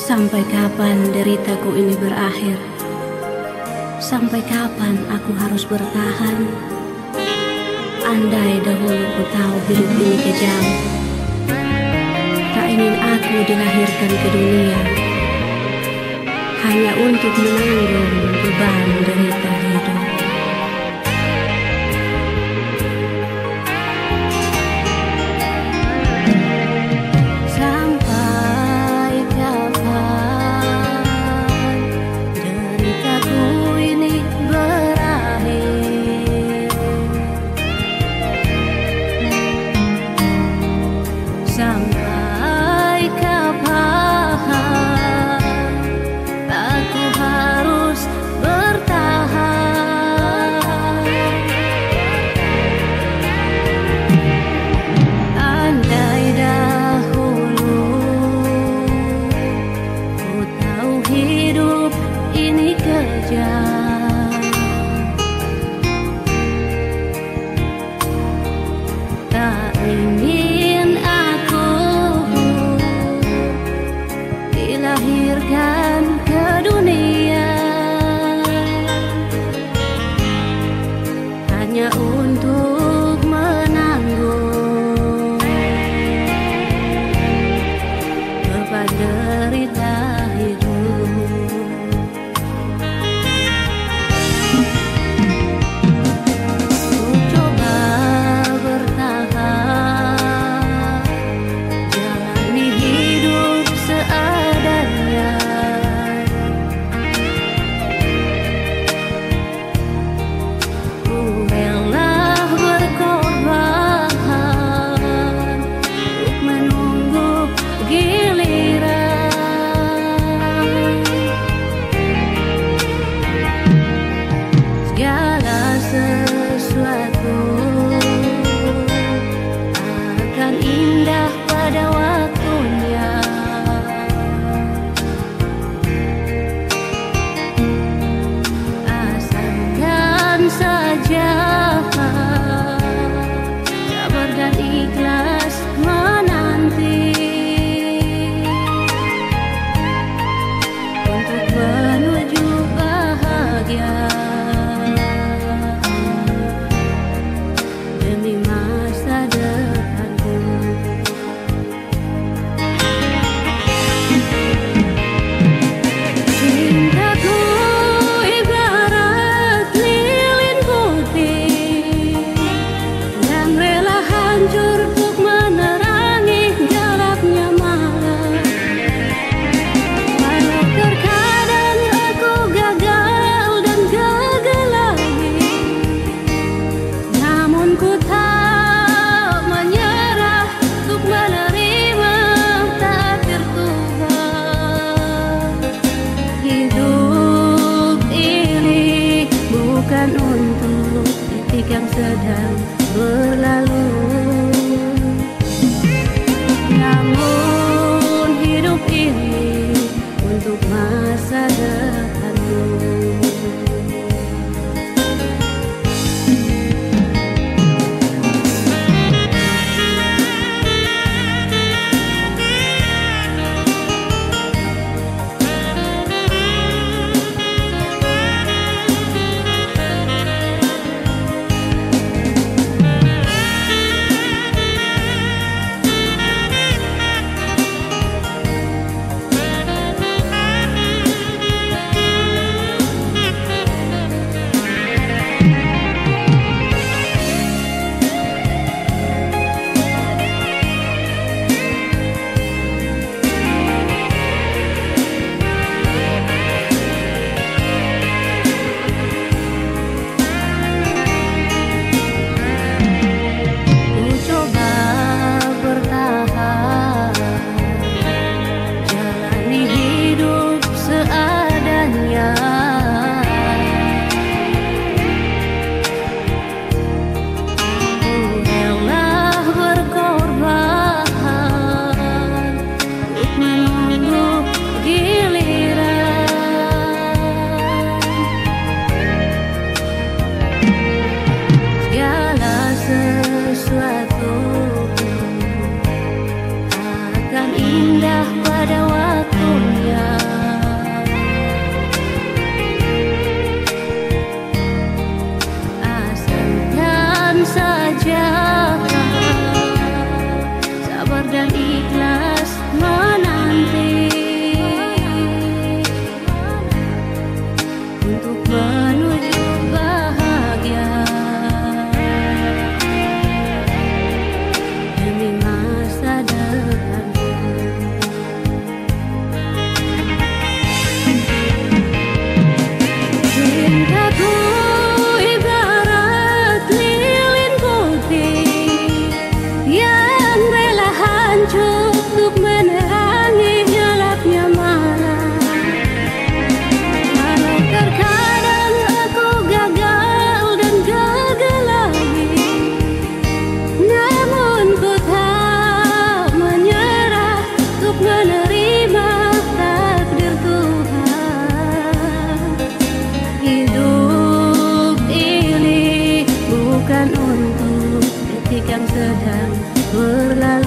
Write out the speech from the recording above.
Sampai kapan deritaku ini berakhir? Sampai kapan aku harus bertahan? Andai dahulu ku tahu hidup ini kejam, tak ingin aku dilahirkan ke dunia hanya untuk menanggung beban derita hidup. Sampai kapan aku harus bertahan? Andai dahulu ku tahu hidup ini kejam, tak ingin dilahirkan ke dunia hanya untuk menanggung beban derita hidup. Ku coba bertahan, jalani hidup seadanya. Ku rela berkorban untuk menunggu giliran. Segala sesuatu akan indah pada waktunya. Asalkan saja sabar dan ikhlas menanti untuk menuju bahagia demi masa depanku. Cintaku ibarat lilin putih yang rela hancur untuk menerangi gelapnya malam. Walau terkadang aku gagal dan gagal lagi, namun ku tak menyerah untuk menerima takdir Tuhan. Hidup ini bukan untuk detik yang sedang berlalu, namun hidup ini untuk masa depanmu. berlalu.